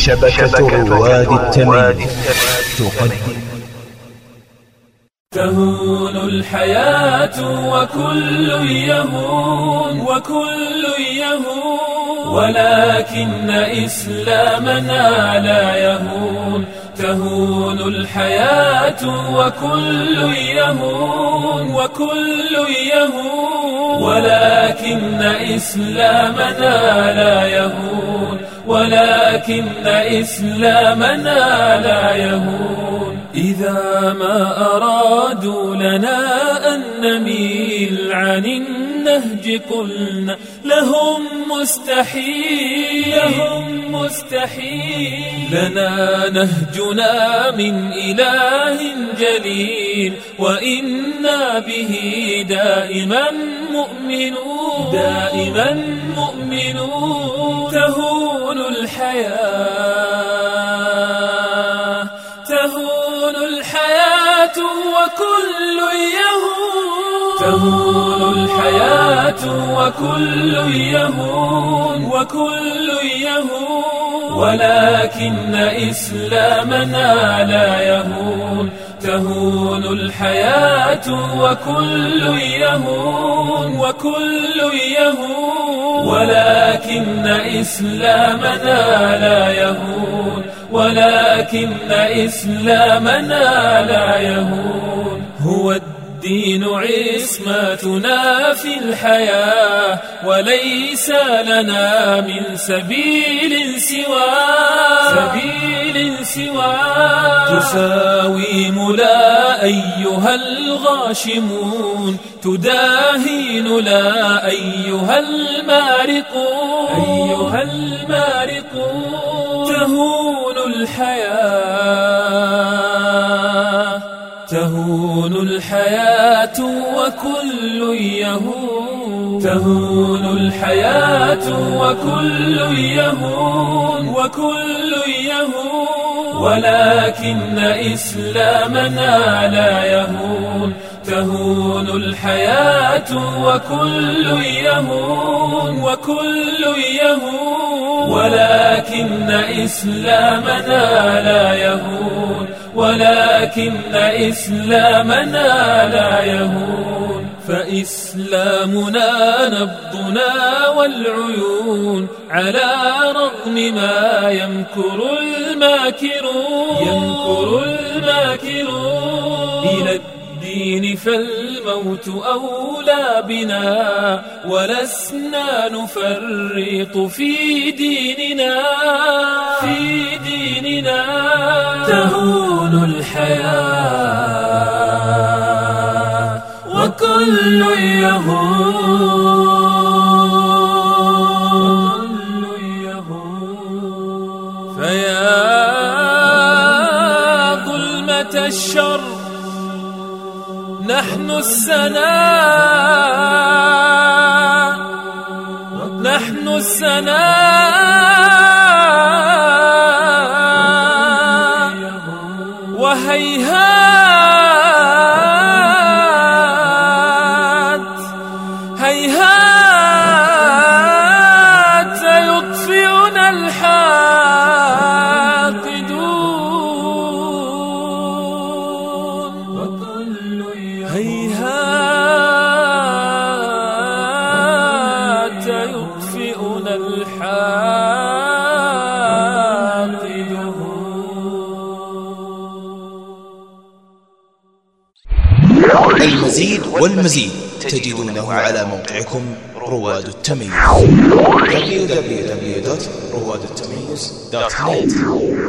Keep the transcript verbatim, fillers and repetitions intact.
شبكة رواد التمييز تقدم. تهون الحياة وكل يهون وكل يهون، ولكن إسلامنا لا يهون. تهون الحياة وكل يهون وكل يهون، ولكن إسلامنا لا يهون ولكن إسلامنا لا يهون. إذا ما أرادوا لنا أن نميل عن النهج قلنا لهم مستحيل لهم مستحيل. لنا نهجنا من إله جليل، وإنا به دائما مؤمنون دائما مؤمنون. تهون الحياة تهون الحياة وكل يهون تهون الحياة وكل يهون وكل يهون، ولكن إسلامنا لا يهون. تهون الحياة وكل يهون وكل يهون، ولكن إسلامنا لا يهون ولكن إسلامنا لا يهون. هو الدين عصمتنا في الحياة، وليس لنا من سبيل سواه سبيل سواه. تساوم لا أيها الغاشمون، تداهين لا أيها المارقون أيها المارقون. تهون الحياة تهون الحياة وكل يهون تهون الحياة وكل يهون وكل يهون، ولكن إسلامنا لا يهون. تهون الحياة وكل يهون وكل يهون، ولكن إسلامنا لا يهون ولكن إسلامنا لا يهون. فإسلامنا نبضنا والعيون، على رغم ما يمكر الماكرون يمكر الماكرون. إلى الدين فالموت أولى بنا، ولسنا نفرط في ديننا في ديننا. تهون الحياة وكل يهون فيا ظلمة الشر نحن السناء نحن السناء وهيهات هيهات يطفئنا الحاقدون. هيهات يطفئنا الحاقدون. المزيد والمزيد تجدونه على موقعكم رواد التمييز دبليو دبليو دبليو دوت رواد التمييز دوت نت.